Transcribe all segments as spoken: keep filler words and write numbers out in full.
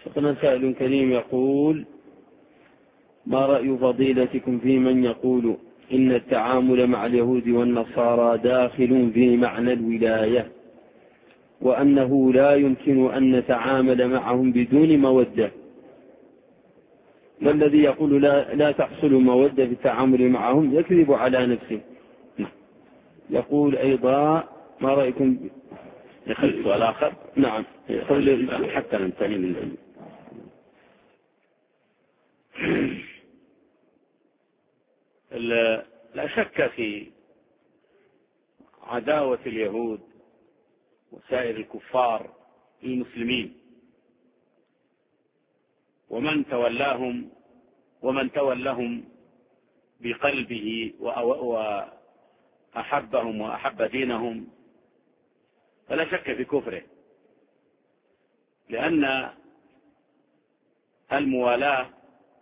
شيخنا سائل كريم يقول: ما رأي فضيلتكم في من يقول إن التعامل مع اليهود والنصارى داخل في معنى الولاية، وأنه لا يمكن أن نتعامل معهم بدون مودة، والذي يقول لا, لا تحصل مودة في التعامل معهم يكذب على نفسه. يقول أيضا: ما رأيكم؟ يخلي سؤال آخر. نعم، حتى ننتهي من لا شك في عداوة اليهود وسائر الكفار للمسلمين، ومن تولاهم ومن تولهم بقلبه وأحبهم وأحب دينهم فلا شك في كفره، لأن الموالاة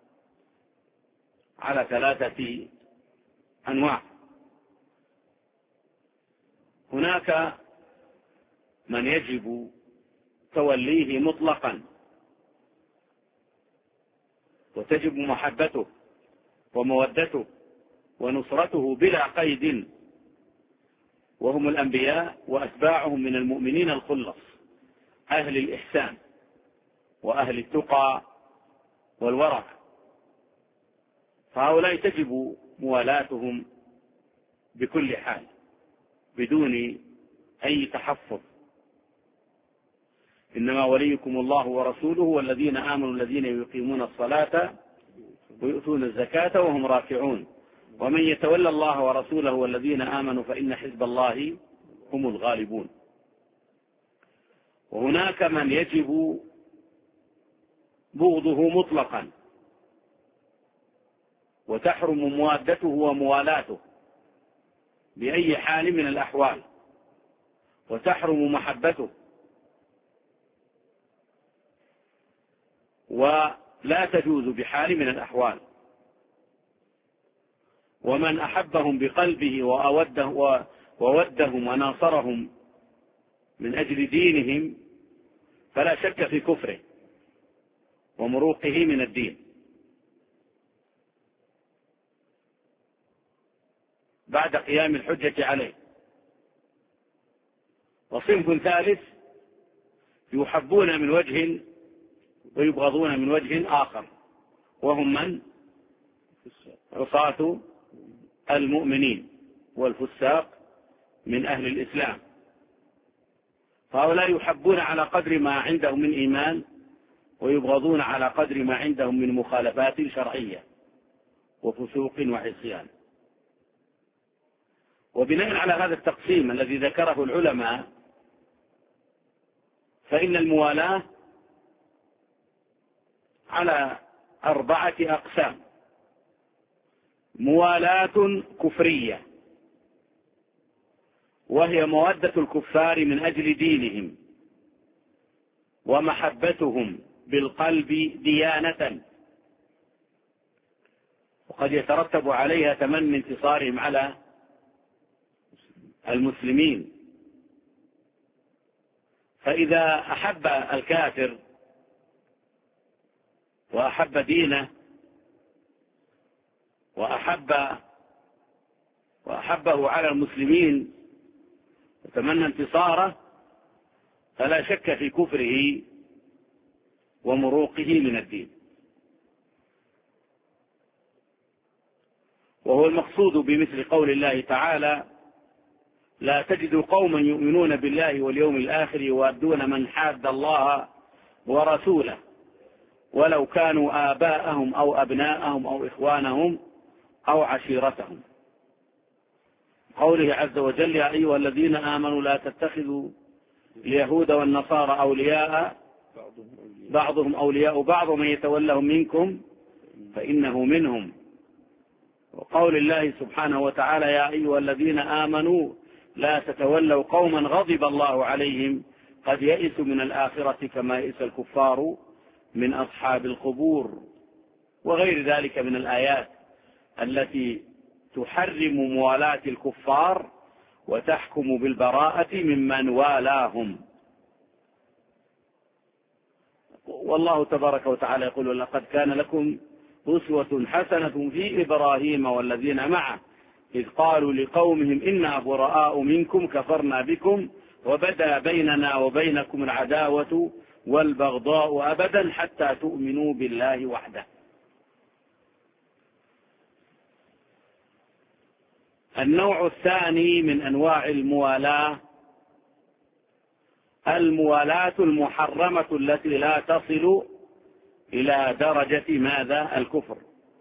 على ثلاثة أنواع. هناك من يجب توليه مطلقا وتجب محبته ومودته ونصرته بلا قيد، وهم الأنبياء وأتباعهم من المؤمنين الخلص أهل الإحسان وأهل التقى والورع، فهؤلاء تجب موالاتهم بكل حال بدون أي تحفظ. إنما وليكم الله ورسوله والذين آمنوا الذين يقيمون الصلاة ويؤتون الزكاة وهم راكعون ومن يتولى الله ورسوله والذين آمنوا فإن حزب الله هم الغالبون. وهناك من يجب بغضه مطلقا وتحرم موادته وموالاته بأي حال من الأحوال، وتحرم محبته ولا تجوز بحال من الأحوال. ومن أحبهم بقلبه وأوده وودهم وناصرهم من أجل دينهم فلا شك في كفره ومروقه من الدين. بعد قيام الحجة عليه. وصنف ثالث يحبون من وجه ويبغضون من وجه آخر، وهم من عصاة المؤمنين والفساق من أهل الإسلام، فهؤلاء يحبون على قدر ما عندهم من إيمان ويبغضون على قدر ما عندهم من مخالفات شرعية وفسوق وعصيان. وبناء على هذا التقسيم الذي ذكره العلماء فإن الموالاة على أربعة أقسام: موالاة كفرية، وهي مودة الكفار من أجل دينهم ومحبتهم بالقلب ديانة، وقد يترتب عليها تمني انتصارهم على المسلمين. فإذا أحب الكافر وأحب دينه وأحب وأحبه على المسلمين وتمنى انتصاره فلا شك في كفره ومروقه من الدين. وهو المقصود بمثل قول الله تعالى: لا تجد قوما يؤمنون بالله واليوم الآخر يوادون من حاد الله ورسوله ولو كانوا آباءهم أو أبناءهم أو إخوانهم أو عشيرتهم. قوله عز وجل: يا أيها الذين آمنوا لا تتخذوا اليهود والنصارى أولياء بعضهم أولياء بعض ومن يتولهم منكم فإنه منهم. وقول الله سبحانه وتعالى: يا أيها الذين آمنوا لا تتولوا قوما غضب الله عليهم قد يئسوا من الآخرة كما يئس الكفار من أصحاب القبور. وغير ذلك من الآيات التي تحرم موالاة الكفار وتحكم بالبراءة ممن والاهم. والله تبارك وتعالى يقول لقد كان لكم أسوة حسنة في إبراهيم والذين معه إذ قالوا لقومهم إنا براء منكم كفرنا بكم وبدا بيننا وبينكم العداوة والبغضاء أبدا حتى تؤمنوا بالله وحده. النوع الثاني من أنواع الموالاة الموالاة المحرمة التي لا تصل إلى درجة ماذا؟ الكفر.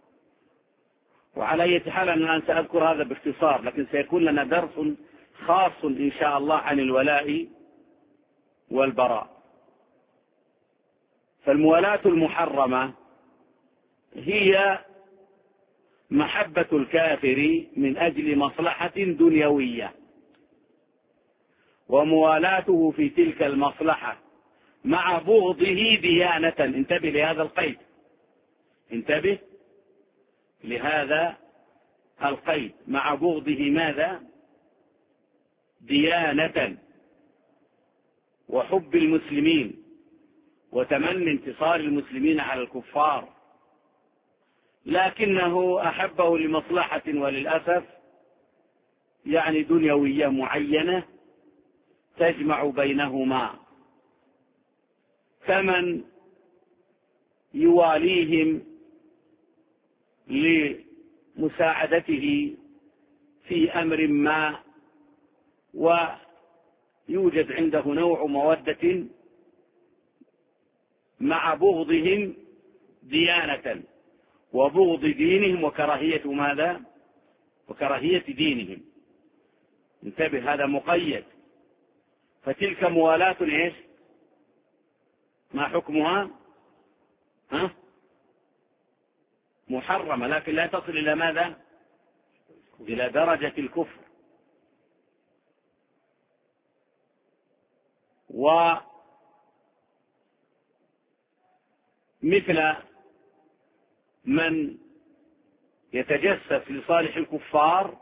وعلى أي حال أنا الآن سأذكر هذا باختصار، لكن سيكون لنا درس خاص إن شاء الله عن الولاء والبراء. فالموالاة المحرمة هي محبة الكافر من أجل مصلحة دنيوية، وموالاته في تلك المصلحة مع بغضه ديانة. انتبه لهذا القيد، انتبه لهذا القيد، مع بغضه ماذا؟ ديانة، وحب المسلمين وتمني انتصار المسلمين على الكفار، لكنه أحبه لمصلحة وللأسف يعني دنيوية معينة تجمع بينهما، فمن يواليهم لمساعدته في أمر ما ويوجد عنده نوع مودة مع بغضهم ديانة وبغض دينهم وكراهية ماذا؟ وكراهية دينهم. انتبه، هذا مقيد. فتلك موالاة ايش؟ ما حكمها؟ ها؟ محرمة، لكن لا تصل إلى ماذا؟ إلى درجة الكفر. ومثل من يتجسس لصالح الكفار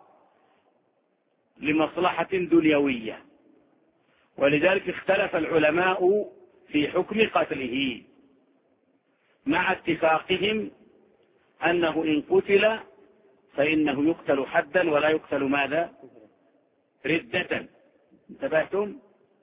لمصلحة دنيوية، ولذلك اختلف العلماء في حكم قتله، مع اتفاقهم أنه إن قتل فإنه يقتل حدا ولا يقتل ماذا؟ ردة. انتبهتم؟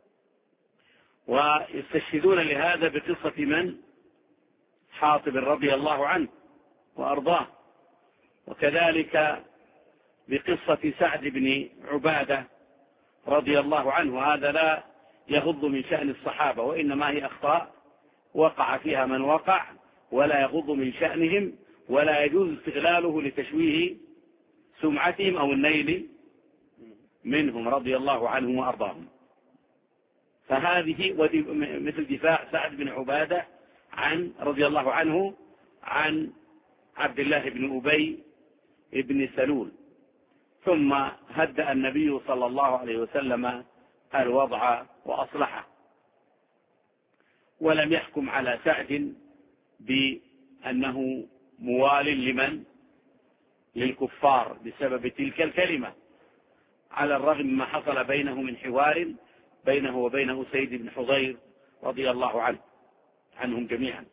ويستشهدون لهذا بقصة من؟ حاطب رضي الله عنه وأرضاه، وكذلك بقصة سعد بن عبادة رضي الله عنه. هذا لا يغض من شأن الصحابة، وإنما هي أخطاء وقع فيها من وقع، ولا يغض من شأنهم، ولا يجوز استغلاله لتشويه سمعتهم أو النيل منهم رضي الله عنهم وأرضاهم. فهذه مثل دفاع سعد بن عبادة عن رضي الله عنه عن عبد الله بن أبي بن سلول. ثم هدأ النبي صلى الله عليه وسلم الوضع وأصلحه، ولم يحكم على سعد بأنه موال لمن؟ للكفار بسبب تلك الكلمة، على الرغم مما حصل بينه من حوار بينه وبين أسيد بن حضير رضي الله عنه عنهم جميعا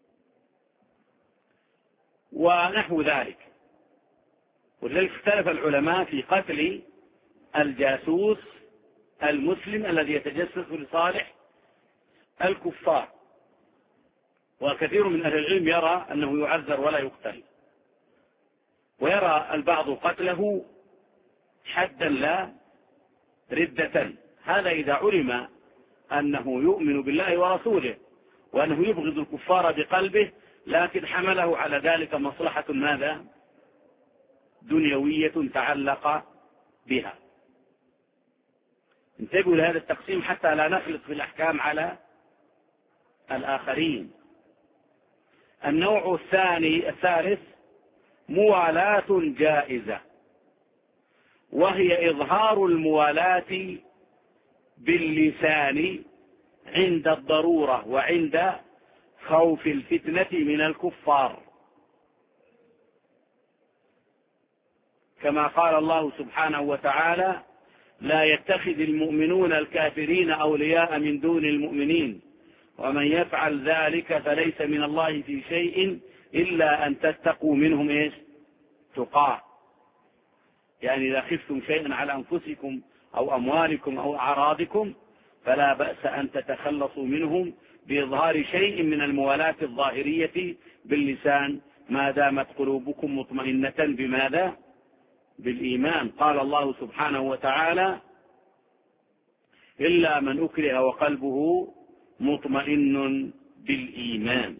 ونحو ذلك. ولذلك اختلف العلماء في قتل الجاسوس المسلم الذي يتجسس لصالح الكفار، وكثير من أهل العلم يرى أنه يعذر ولا يقتل، ويرى البعض قتله حدا لا ردة. هذا إذا علم أنه يؤمن بالله ورسوله وأنه يبغض الكفار بقلبه، لكن حمله على ذلك مصلحة ماذا؟ دنيوية تعلق بها. انتبهوا لهذا التقسيم حتى لا نخلط في الأحكام على الآخرين. النوع الثاني الثالث موالاة جائزة، وهي إظهار الموالاة باللسان عند الضرورة وعند خوف الفتنة من الكفار، كما قال الله سبحانه وتعالى: لا يتخذ المؤمنون الكافرين أولياء من دون المؤمنين ومن يفعل ذلك فليس من الله في شيء إلا أن تتقوا منهم إيش؟ تقاه. يعني إذا خفتم شيئا على أنفسكم أو أموالكم أو أعراضكم فلا بأس أن تتخلصوا منهم بإظهار شيء من الموالاة الظاهرية باللسان ما دامت قلوبكم مطمئنة بماذا؟ بالإيمان. قال الله سبحانه وتعالى: إلا من أكره وقلبه مطمئن بالإيمان.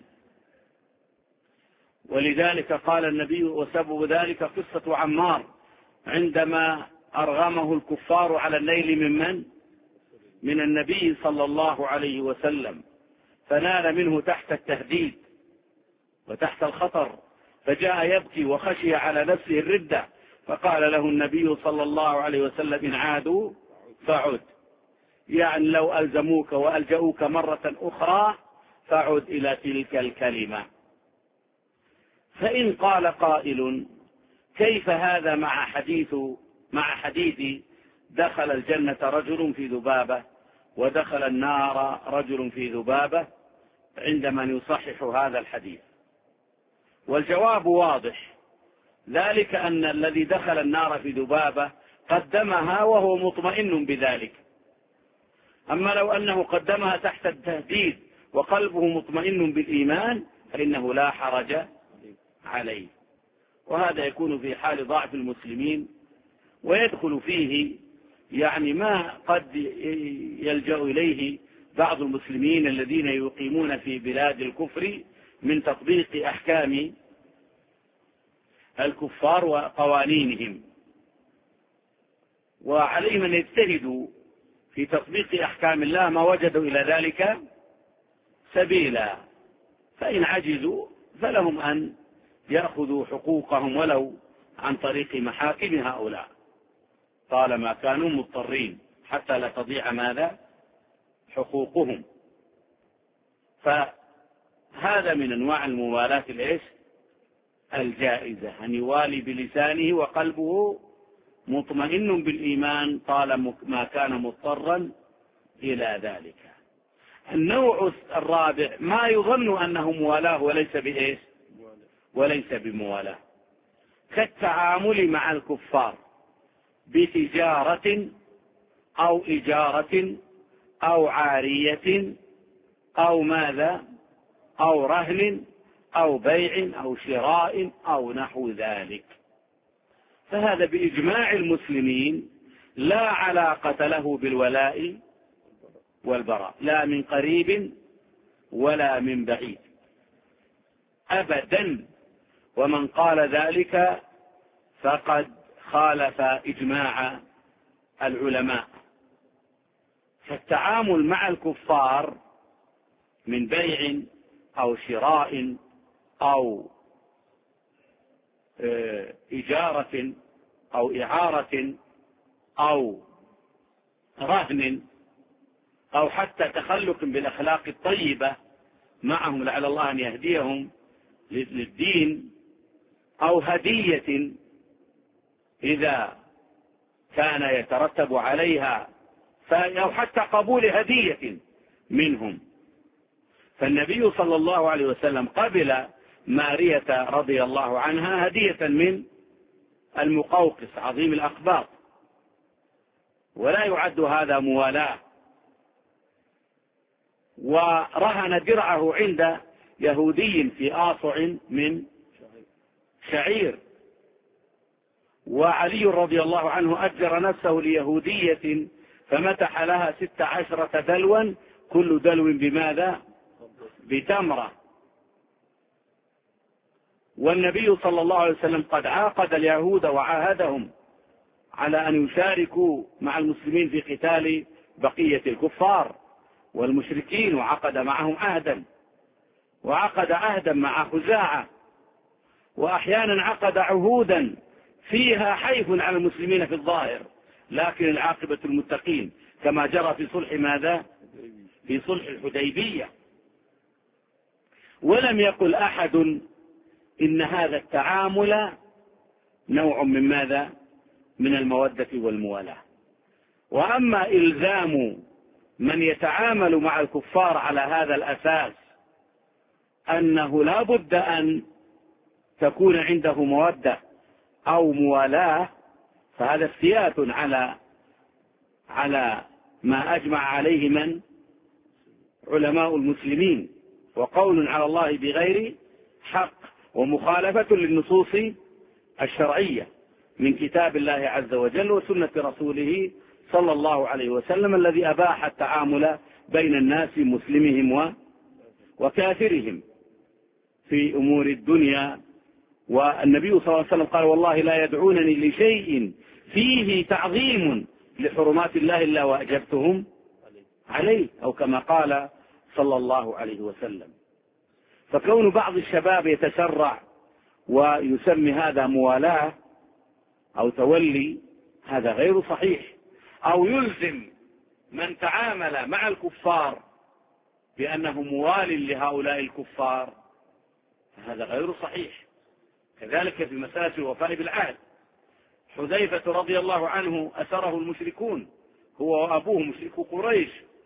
ولذلك قال النبي: وسبب ذلك قصة عمار عندما أرغمه الكفار على النيل من من؟ من النبي صلى الله عليه وسلم، فنال منه تحت التهديد وتحت الخطر، فجاء يبكي وخشي على نفسه الردة، فقال له النبي صلى الله عليه وسلم: إن عادوا فعد، يعني لو ألزموك وألجأوك مرة أخرى فعد إلى تلك الكلمة. فإن قال قائل: كيف هذا مع حديث مع حديث دخل الجنة رجل في ذبابة ودخل النار رجل في ذبابة، عندما يصحح هذا الحديث؟ والجواب واضح، ذلك أن الذي دخل النار في ذبابة قدمها وهو مطمئن بذلك، أما لو أنه قدمها تحت التهديد وقلبه مطمئن بالإيمان فإنه لا حرج عليه. وهذا يكون في حال ضعف المسلمين، ويدخل فيه يعني ما قد يلجأ إليه بعض المسلمين الذين يقيمون في بلاد الكفر من تطبيق أحكام الكفار وقوانينهم، وعليهم أن يجتهدوا في تطبيق أحكام الله ما وجدوا إلى ذلك سبيلا، فإن عجزوا فلهم أن يأخذوا حقوقهم ولو عن طريق محاكم هؤلاء طالما كانوا مضطرين حتى لا تضيع ماذا؟ حقوقهم. فهذا من أنواع الموالاة الإيش؟ الجائزة، أن يوالي بلسانه وقلبه مطمئن بالإيمان طالما كان مضطرا إلى ذلك. النوع الرابع ما يظن أنه موالاه وليس بإيش؟ وليس بموالاه، كالتعامل مع الكفار بتجارة أو إجارة أو عارية أو ماذا؟ أو رهن أو بيع أو شراء أو نحو ذلك، فهذا بإجماع المسلمين لا علاقة له بالولاء والبراء، لا من قريب ولا من بعيد أبدا. ومن قال ذلك فقد خالف إجماع العلماء. فالتعامل مع الكفار من بيع أو شراء أو إجارة أو إعارة أو رهن أو حتى تخلق بالأخلاق الطيبة معهم لعل الله أن يهديهم للدين، أو هدية إذا كان يترتب عليها، أو حتى قبول هدية منهم. فالنبي صلى الله عليه وسلم قبل مارية رضي الله عنها هدية من المقوقس عظيم الأقباط، ولا يعد هذا موالاة. ورهن درعه عند يهودي في آصع من شعير، وعلي رضي الله عنه أجر نفسه ليهودية فمتح لها ست عشرة دلوا، كل دلو بماذا؟ بتمرة. والنبي صلى الله عليه وسلم قد عاقد اليهود وعاهدهم على أن يشاركوا مع المسلمين في قتال بقية الكفار والمشركين، وعقد معهم عهدا، وعقد عهدا مع خزاعة، وأحيانا عقد عهودا فيها حيف على المسلمين في الظاهر، لكن العاقبة المتقين، كما جرى في صلح ماذا؟ في صلح الحديبية. ولم يقل أحد إن هذا التعامل نوع من ماذا؟ من المودة والموالاة. وأما إلزام من يتعامل مع الكفار على هذا الأساس أنه لا بد أن تكون عنده مودة أو موالاة، فهذا افتيات على على ما أجمع عليه من علماء المسلمين، وقول على الله بغير حق، ومخالفة للنصوص الشرعية من كتاب الله عز وجل وسنة رسوله صلى الله عليه وسلم الذي أباح التعامل بين الناس مسلمهم وكافرهم في أمور الدنيا. والنبي صلى الله عليه وسلم قال والله لا يدعونني لشيء فيه تعظيم لحرمات الله إلا وأجبتهم عليه، أو كما قال صلى الله عليه وسلم. فكون بعض الشباب يتسرع ويسمي هذا موالاة أو تولي هذا غير صحيح، أو يلزم من تعامل مع الكفار بأنه موال لهؤلاء الكفار، هذا غير صحيح. كذلك في مسألة الوفاء بالعهد، حذيفة رضي الله عنه أسره المشركون هو وأبوه مشركو قريش،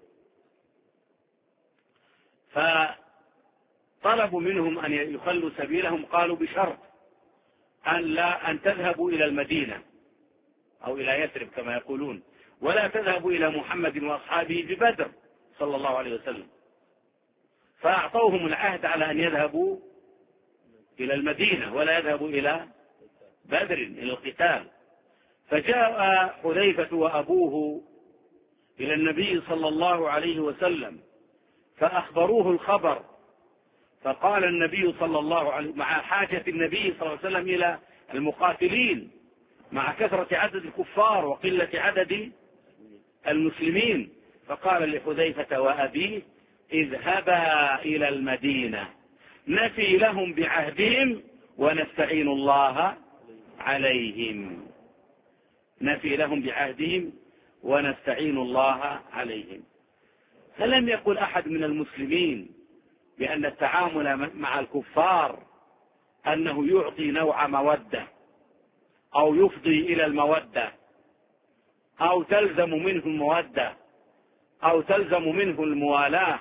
فطلبوا منهم أن يخلوا سبيلهم، قالوا بشرط أن لا أن تذهبوا إلى المدينة أو إلى يثرب كما يقولون، ولا تذهبوا إلى محمد وأصحابه ببدر صلى الله عليه وسلم. فأعطوهم العهد على أن يذهبوا إلى المدينة ولا يذهبوا إلى بدر إلى القتال. فجاء حذيفة وأبوه إلى النبي صلى الله عليه وسلم فأخبروه الخبر، فقال النبي صلى الله عليه وسلم مع حاجة النبي صلى الله عليه وسلم إلى المقاتلين مع كثرة عدد الكفار وقلة عدد المسلمين، فقال لحذيفة وأبيه اذهبا إلى المدينة نفي لهم بعهدهم ونستعين الله عليهم، نفي لهم بعهدهم ونستعين الله عليهم. فلم يقل أحد من المسلمين بأن التعامل مع الكفار أنه يعطي نوع مودة أو يفضي إلى المودة أو تلزم منه المودة أو تلزم منه الموالاة،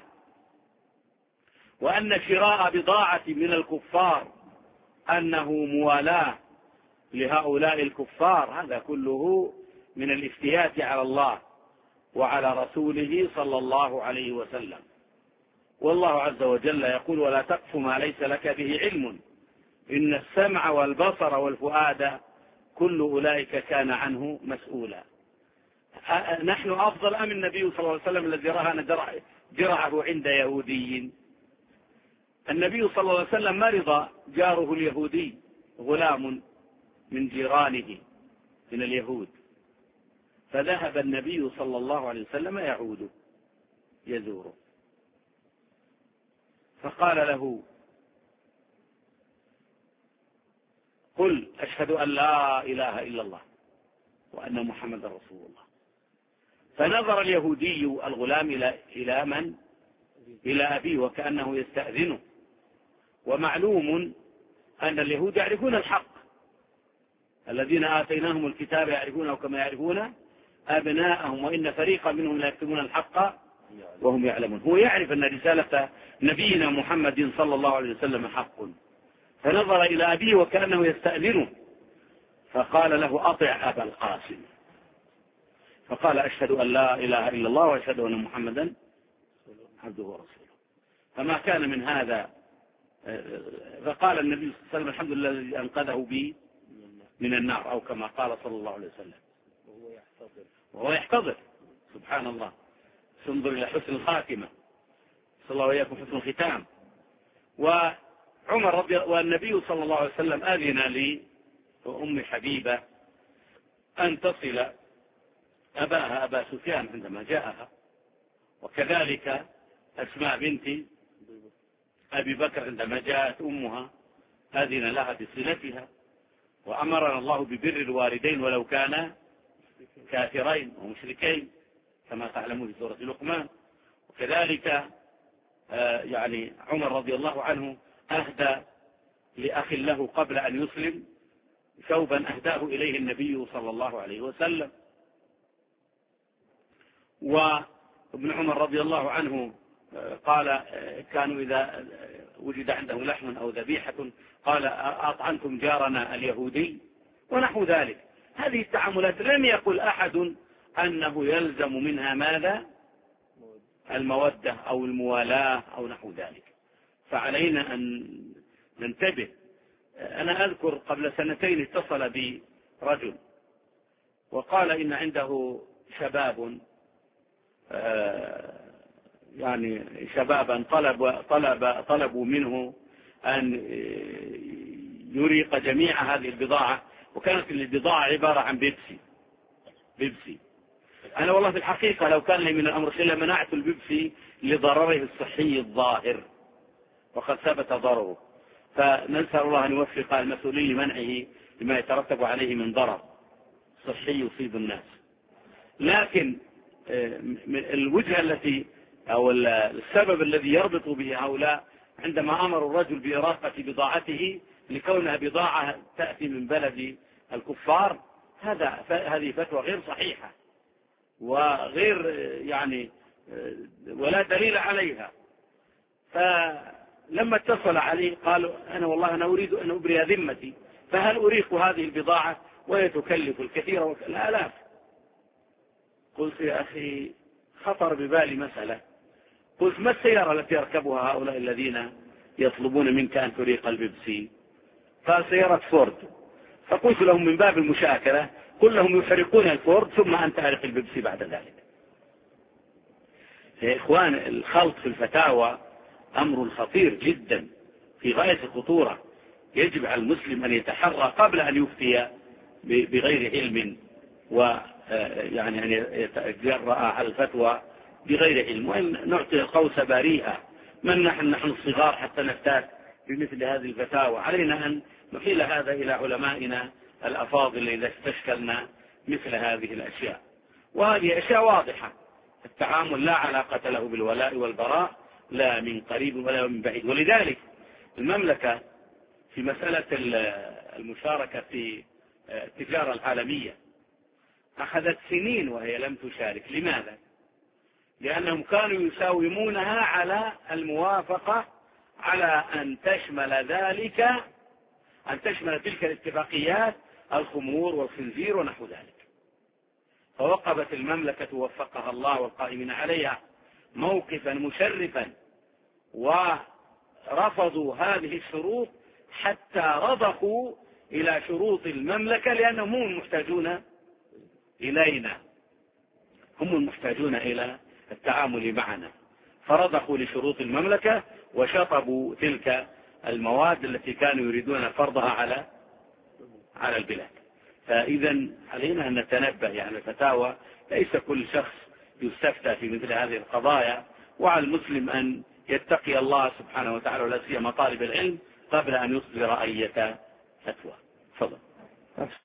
وأن شراء بضاعة من الكفار أنه موالاة لهؤلاء الكفار، هذا كله من الافتيات على الله وعلى رسوله صلى الله عليه وسلم. والله عز وجل يقول ولا تقف ما ليس لك به علم إن السمع والبصر والفؤاد كل أولئك كان عنه مسؤولا. نحن أفضل أم النبي صلى الله عليه وسلم الذي رهن درعه عند يهودي؟ النبي صلى الله عليه وسلم مرض جاره اليهودي غلام من جيرانه من اليهود، فذهب النبي صلى الله عليه وسلم يعود يزوره، فقال له قل أشهد أن لا إله إلا الله وأن محمد رسول الله. فنظر اليهودي الغلام إلى إلى من؟ إلى أبيه وكأنه يستأذنه. ومعلوم أن اليهود يعرفون الحق، الذين آتيناهم الكتاب يعرفونه كما يعرفون أبناءهم وإن فريقا منهم لا يكتمون الحق وهم يعلمون. هو يعرف أن رسالة نبينا محمد صلى الله عليه وسلم حق، فنظر إلى أبيه وكأنه يستأذنه، فقال له أطع أبا القاسم، فقال أشهد أن لا إله إلا الله وأشهد أن محمدا عبده ورسوله. فما كان من هذا، فقال النبي صلى الله عليه وسلم الحمد لله الذي أنقذه بي من النار، أو كما قال صلى الله عليه وسلم، وهو يحتضر وهو يحتضر سبحان الله. انظر إلى حسن الخاتمة، صلى الله وإياكم حسن الختام. وعمر رضي والنبي صلى الله عليه وسلم أذن لي وأم حبيبة أن تصل أباها أبا سفيان عندما جاءها، وكذلك أسماء بنت أبي بكر عندما جاءت أمها أذن لها بصلتها. وأمرنا الله ببر الوالدين ولو كانا كافرين ومشركين كما تعلمون في سورة لقمان. وكذلك يعني عمر رضي الله عنه أهدى لأخ له قبل أن يسلم ثوبا أهداه إليه النبي صلى الله عليه وسلم. ابن عمر رضي الله عنه قال كانوا إذا وجد عندهم لحم أو ذبيحة قال أطعمتم جارنا اليهودي ونحو ذلك. هذه التعاملات لم يقل أحد أنه يلزم منها ماذا؟ المودة أو الموالاة أو نحو ذلك. فعلينا أن ننتبه. أنا أذكر قبل سنتين اتصل بي رجل وقال إن عنده شباب يعني شبابا طلب طلب طلبوا منه أن يريق جميع هذه البضاعة، وكانت البضاعة عبارة عن بيبسي بيبسي. أنا والله في الحقيقة لو كان لي من الأمر شيء لمنعت البيبسي لضرره الصحي الظاهر وقد ثبت ضرره. فنسأل الله أن يوفق المسؤولين لمنعه لما يترتب عليه من ضرر صحي يصيب الناس. لكن الوجهة التي أو السبب الذي يربط به هؤلاء عندما أمروا الرجل بإراقة بضاعته لكونها بضاعة تأتي من بلد الكفار، هذا هذه فتوى غير صحيحة وغير يعني ولا دليل عليها. فلما اتصل عليه قالوا أنا والله أنا أريد أن أبرئ ذمتي، فهل أريق هذه البضاعة وهي تكلف الكثير والآلاف؟ قلت يا أخي خطر ببالي مسألة، قلت ما السيارة التي يركبها هؤلاء الذين يطلبون منك أن تريق البيبسي؟ قال سيارة فورد. فقلت لهم من باب المشاكلة قل لهم يحرقون الفورد ثم أن تحرق البيبسي بعد ذلك. يا إخوان الخلط في الفتاوى أمر خطير جدا في غاية الخطورة، يجب على المسلم أن يتحرى قبل أن يفتي بغير علم ويعني أن يتجرأ على الفتوى بغير علم، وأن نعطي القوس بريئة. من نحن نحن الصغار حتى نفتات بمثل هذه الفتاوى؟ علينا أن نحيل هذا إلى علمائنا الأفاضل إذا استشكلنا مثل هذه الأشياء. وهذه أشياء واضحة، التعامل لا علاقة له بالولاء والبراء لا من قريب ولا من بعيد. ولذلك المملكة في مسألة المشاركة في التجارة العالمية أخذت سنين وهي لم تشارك. لماذا؟ لأنهم كانوا يساومونها على الموافقة على أن تشمل ذلك أن تشمل تلك الاتفاقيات الخمور والخنزير ونحو ذلك. فوقفت المملكة وفقها الله والقائمين عليها موقفا مشرفا ورفضوا هذه الشروط حتى رضخوا إلى شروط المملكة، لأنهم هم المحتاجون إلينا، هم المحتاجون إلى التعامل معنا، فرضخوا لشروط المملكة وشطبوا تلك المواد التي كانوا يريدون فرضها على على البلاد. فإذا علينا أن نتنبه، يعني الفتاوى ليس كل شخص يستفتى في مثل هذه القضايا، وعلى المسلم أن يتقي الله سبحانه وتعالى ولا سيما طالب العلم قبل أن يصدر أية فتوى. تفضل.